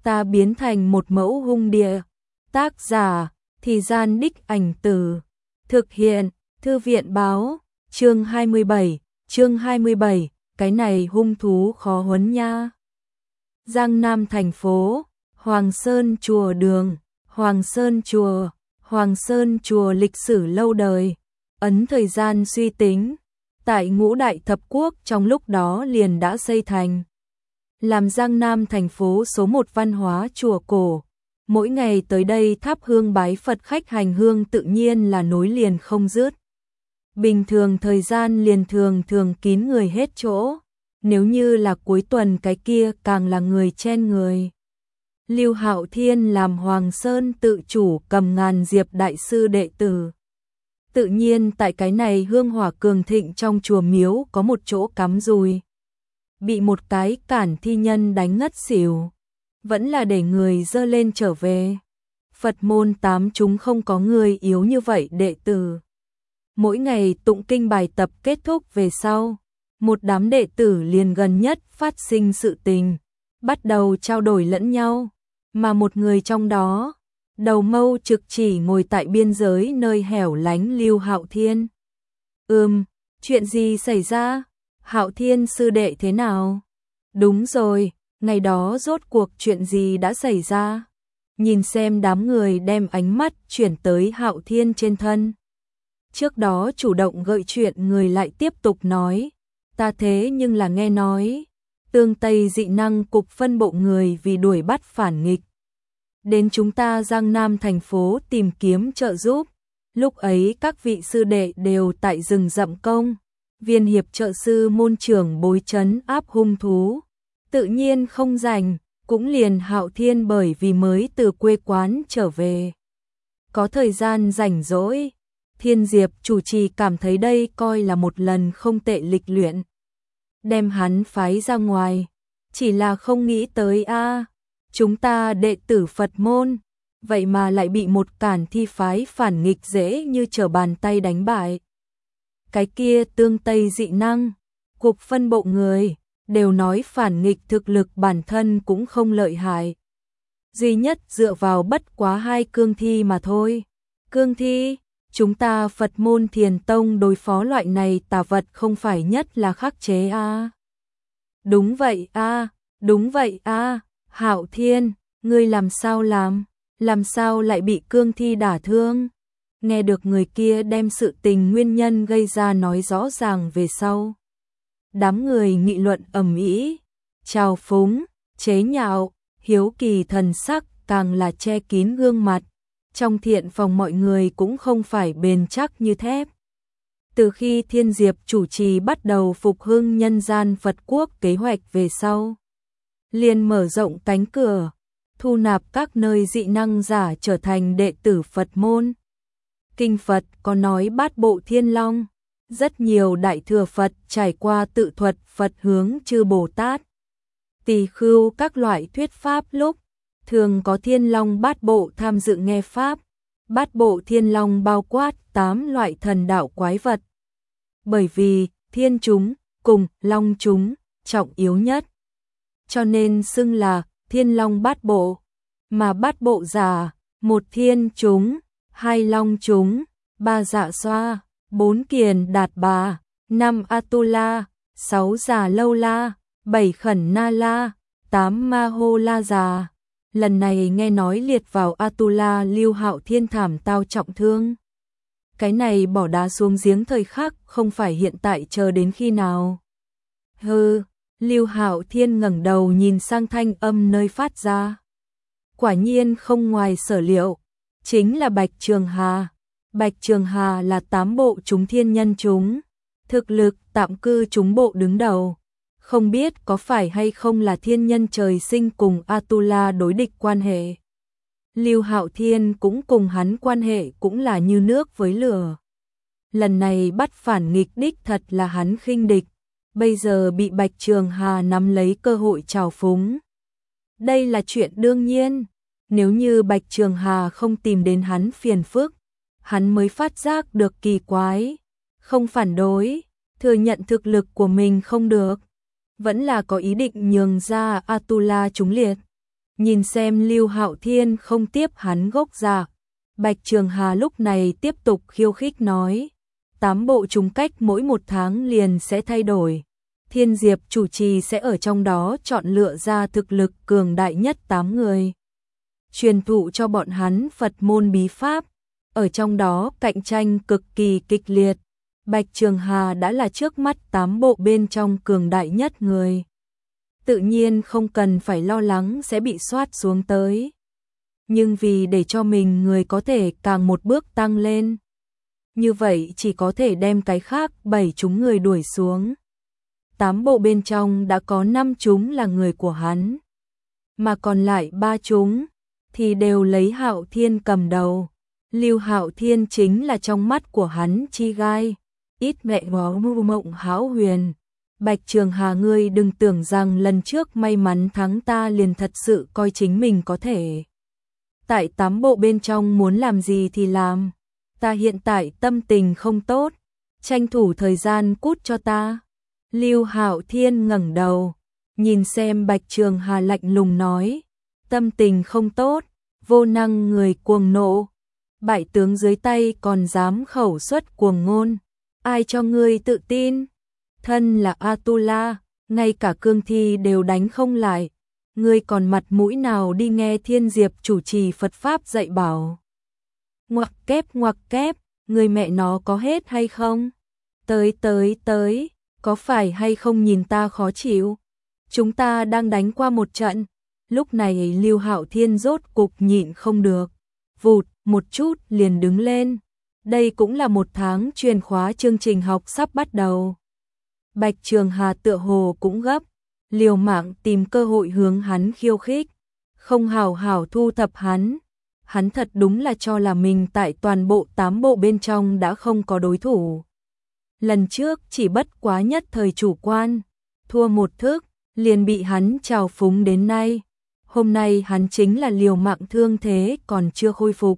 ta biến thành một mẫu hung địa. Tác giả, Thì Gian Đích Ảnh Từ. Thực hiện, Thư viện báo, chương 27, cái này hung thú khó huấn nha. Giang Nam thành phố, Hoàng Sơn Chùa Đường, Hoàng Sơn Chùa lịch sử lâu đời, ấn thời gian suy tính, tại Ngũ Đại Thập Quốc trong lúc đó liền đã xây thành. Làm Giang Nam thành phố số 1 văn hóa chùa cổ, mỗi ngày tới đây thắp hương bái Phật khách hành hương tự nhiên là nối liền không dứt. Bình thường thời gian liền thường kín người hết chỗ, nếu như là cuối tuần cái kia càng là người chen người. Lưu Hạo Thiên làm Hoàng Sơn tự chủ cầm ngàn diệp đại sư đệ tử. Tự nhiên tại cái này hương hỏa cường thịnh trong chùa miếu có một chỗ cắm dùi. Bị một cái cản thi nhân đánh ngất xỉu. Vẫn là để người dơ lên trở về. Phật môn 8 chúng không có người yếu như vậy đệ tử. Mỗi ngày tụng kinh bài tập kết thúc về sau, một đám đệ tử liền gần nhất phát sinh sự tình, bắt đầu trao đổi lẫn nhau, mà một người trong đó, đầu mâu trực chỉ ngồi tại biên giới nơi hẻo lánh Lưu Hạo Thiên. Chuyện gì xảy ra? Hạo Thiên sư đệ thế nào? Đúng rồi, ngày đó rốt cuộc chuyện gì đã xảy ra? Nhìn xem đám người đem ánh mắt chuyển tới Hạo Thiên trên thân. Trước đó chủ động gợi chuyện người lại tiếp tục nói, ta thế nhưng là nghe nói, Tương Tây dị năng cục phân bộ người vì đuổi bắt phản nghịch. Đến chúng ta Giang Nam thành phố tìm kiếm trợ giúp, lúc ấy các vị sư đệ đều tại rừng rậm công, viên hiệp trợ sư môn trưởng bối trấn áp hung thú, tự nhiên không rảnh, cũng liền Hạo Thiên bởi vì mới từ quê quán trở về. Có thời gian rảnh rỗi, Thiên Diệp chủ trì cảm thấy đây coi là một lần không tệ lịch luyện. Đem hắn phái ra ngoài, chỉ là không nghĩ tới chúng ta đệ tử Phật môn, vậy mà lại bị một cản thi phái phản nghịch dễ như trở bàn tay đánh bại. Cái kia Tương Tây dị năng, cục phân bộ người, đều nói phản nghịch thực lực bản thân cũng không lợi hại. Duy nhất dựa vào bất quá 2 cương thi mà thôi. Cương thi, chúng ta Phật môn Thiền Tông đối phó loại này tà vật không phải nhất là khắc chế Đúng vậy Hạo Thiên, ngươi làm sao lại bị cương thi đả thương? Nghe được người kia đem sự tình nguyên nhân gây ra nói rõ ràng về sau. Đám người nghị luận ầm ĩ, trào phúng, chế nhạo, hiếu kỳ thần sắc càng là che kín gương mặt. Trong thiện phòng mọi người cũng không phải bền chắc như thép. Từ khi Thiên Diệp chủ trì bắt đầu phục hưng nhân gian Phật quốc kế hoạch về sau, liền mở rộng cánh cửa, thu nạp các nơi dị năng giả trở thành đệ tử Phật môn. Kinh Phật có nói bát bộ thiên long, rất nhiều đại thừa Phật trải qua tự thuật Phật hướng chư Bồ Tát, tỳ khưu các loại thuyết pháp lúc, thường có thiên long bát bộ tham dự nghe pháp. Bát bộ thiên long bao quát 8 loại thần đạo quái vật. Bởi vì thiên chúng cùng long chúng trọng yếu nhất, cho nên xưng là thiên long bát bộ. Mà bát bộ giả, 1 thiên chúng, 2 long chúng, 3 dạ xoa, 4 kiền đạt bà, 5 Atula, 6 già lâu la, 7 khẩn na la, 8 ma hô la già. Lần này nghe nói liệt vào Atula Lưu Hạo Thiên thảm tao trọng thương. Cái này bỏ đá xuống giếng thời khắc không phải hiện tại chờ đến khi nào. Lưu Hạo Thiên ngẩng đầu nhìn sang thanh âm nơi phát ra. Quả nhiên không ngoài sở liệu, chính là Bạch Trường Hà. Bạch Trường Hà là 8 bộ chúng thiên nhân chúng, thực lực tạm cư chúng bộ đứng đầu. Không biết có phải hay không là thiên nhân trời sinh cùng Atula đối địch quan hệ. Lưu Hạo Thiên cũng cùng hắn quan hệ cũng là như nước với lửa. Lần này bắt phản nghịch đích thật là hắn khinh địch, bây giờ bị Bạch Trường Hà nắm lấy cơ hội trào phúng. Đây là chuyện đương nhiên, nếu như Bạch Trường Hà không tìm đến hắn phiền phức, hắn mới phát giác được kỳ quái, không phản đối, thừa nhận thực lực của mình không được. Vẫn là có ý định nhường ra Atula chúng liệt. Nhìn xem Lưu Hạo Thiên không tiếp hắn gốc dạ, Bạch Trường Hà lúc này tiếp tục khiêu khích nói, 8 bộ trùng cách mỗi 1 tháng liền sẽ thay đổi. Thiên Diệp chủ trì sẽ ở trong đó chọn lựa ra thực lực cường đại nhất 8 người, truyền thụ cho bọn hắn Phật môn bí pháp, ở trong đó cạnh tranh cực kỳ kịch liệt. Bạch Trường Hà đã là trước mắt 8 bộ bên trong cường đại nhất người, tự nhiên không cần phải lo lắng sẽ bị soát xuống tới. Nhưng vì để cho mình người có thể càng một bước tăng lên, như vậy chỉ có thể đem cái khác 7 chúng người đuổi xuống. 8 bộ bên trong đã có 5 chúng là người của hắn, mà còn lại 3 chúng thì đều lấy Hạo Thiên cầm đầu. Lưu Hạo Thiên chính là trong mắt của hắn chi gai, ít mẹ ngó mộng hão huyền. Bạch Trường Hà, ngươi đừng tưởng rằng lần trước may mắn thắng ta liền thật sự coi chính mình có thể tại 8 bộ bên trong muốn làm gì thì làm. Ta hiện tại tâm tình không tốt, tranh thủ thời gian cút cho ta. Lưu Hạo Thiên ngẩng đầu, nhìn xem Bạch Trường Hà lạnh lùng nói, tâm tình không tốt, vô năng người cuồng nộ, bại tướng dưới tay còn dám khẩu xuất cuồng ngôn, ai cho ngươi tự tin? Thân là Atula, ngay cả cương thi đều đánh không lại, ngươi còn mặt mũi nào đi nghe Thiên Diệp chủ trì Phật Pháp dạy bảo. Ngoặc kép, người mẹ nó có hết hay không? Tới, có phải hay không nhìn ta khó chịu? Chúng ta đang đánh qua một trận. Lúc này Lưu Hạo Thiên rốt cục nhịn không được, vụt một chút liền đứng lên. Đây cũng là 1 tháng truyền khóa chương trình học sắp bắt đầu. Bạch Trường Hà tựa hồ cũng gấp, liều mạng tìm cơ hội hướng hắn khiêu khích, không hảo hảo thu thập hắn. Hắn thật đúng là cho là mình tại toàn bộ 8 bộ bên trong đã không có đối thủ. Lần trước chỉ bất quá nhất thời chủ quan, thua một thức, liền bị hắn trào phúng đến nay. Hôm nay hắn chính là liều mạng thương thế còn chưa khôi phục,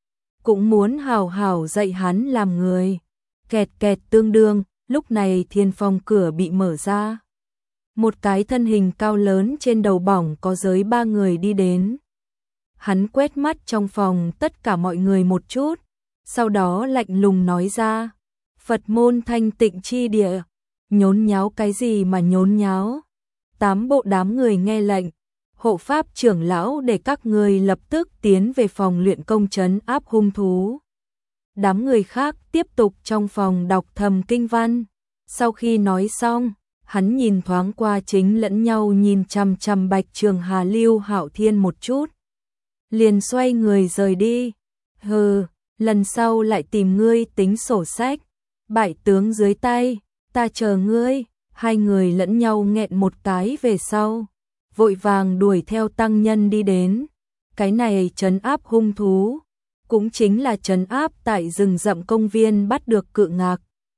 cũng muốn hảo hảo dạy hắn làm người. Kẹt tương đương, lúc này thiên phòng cửa bị mở ra. Một cái thân hình cao lớn trên đầu bỏng có giới 3 người đi đến. Hắn quét mắt trong phòng tất cả mọi người một chút, sau đó lạnh lùng nói ra, Phật môn thanh tịnh chi địa, nhốn nháo cái gì mà nhốn nháo? 8 bộ đám người nghe lệnh, hộ pháp trưởng lão để các người lập tức tiến về phòng luyện công trấn áp hung thú. Đám người khác tiếp tục trong phòng đọc thầm kinh văn. Sau khi nói xong, hắn nhìn thoáng qua chính lẫn nhau nhìn chằm chằm Bạch Trường Hà Lưu Hạo Thiên một chút, liền xoay người rời đi. Hừ, lần sau lại tìm ngươi tính sổ sách. Bại tướng dưới tay, ta chờ ngươi. Hai người lẫn nhau nghẹn một cái về sau, vội vàng đuổi theo tăng nhân đi đến. Cái này trấn áp hung thú, cũng chính là trấn áp tại rừng rậm công viên bắt được Cự Ngạc.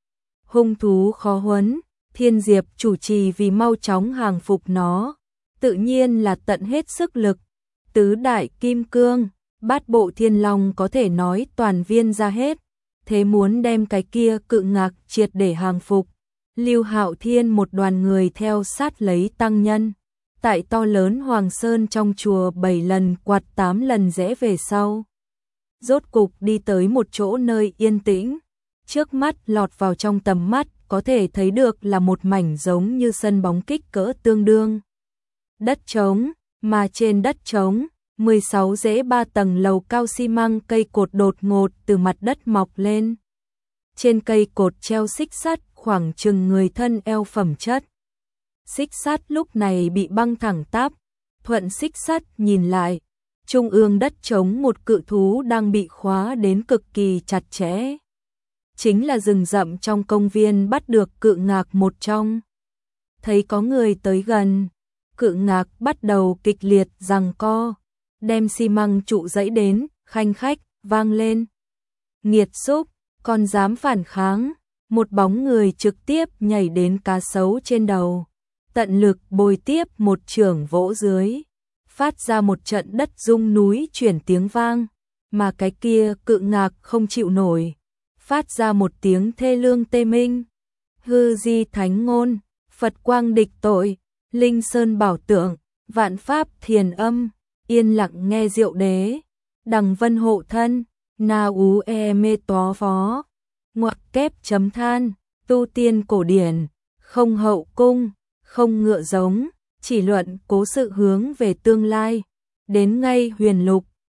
Hung thú khó huấn, Thiên Diệp chủ trì vì mau chóng hàng phục nó, tự nhiên là tận hết sức lực. Tứ đại kim cương, 8 bộ thiên long có thể nói toàn viên ra hết, thế muốn đem cái kia Cự Ngạc triệt để hàng phục. Lưu Hạo Thiên một đoàn người theo sát lấy tăng nhân, tại to lớn Hoàng Sơn trong chùa 7 lần quạt 8 lần rẽ về sau, rốt cục đi tới một chỗ nơi yên tĩnh. Trước mắt lọt vào trong tầm mắt có thể thấy được là một mảnh giống như sân bóng kích cỡ tương đương đất trống, mà trên đất trống 16 rễ 3 tầng lầu cao xi măng cây cột đột ngột từ mặt đất mọc lên. Trên cây cột treo xích sắt khoảng chừng người thân eo phẩm chất. Xích sắt lúc này bị băng thẳng tắp, thuận xích sắt nhìn lại, trung ương đất trống một cự thú đang bị khóa đến cực kỳ chặt chẽ. Chính là rừng rậm trong công viên bắt được Cự Ngạc một trong. Thấy có người tới gần, Cự Ngạc bắt đầu kịch liệt giằng co, đem xi măng trụ dẫy đến, khanh khách, vang lên. Nghiệt xúc, còn dám phản kháng, một bóng người trực tiếp nhảy đến cá sấu trên đầu, tận lực bồi tiếp một chưởng vỗ dưới, phát ra một trận đất rung núi chuyển tiếng vang, mà cái kia Cự Ngạc không chịu nổi, phát ra một tiếng thê lương tê minh. Hư di thánh ngôn, Phật quang địch tội, Linh sơn bảo tượng, vạn pháp thiền âm. yên lặng nghe Diệu Đế, Đằng Vân hộ thân, na ú e mê tó phó, ngoặc kép chấm than, tu tiên cổ điển, không hậu cung, không ngựa giống, chỉ luận cố sự hướng về tương lai, đến ngay huyền lục,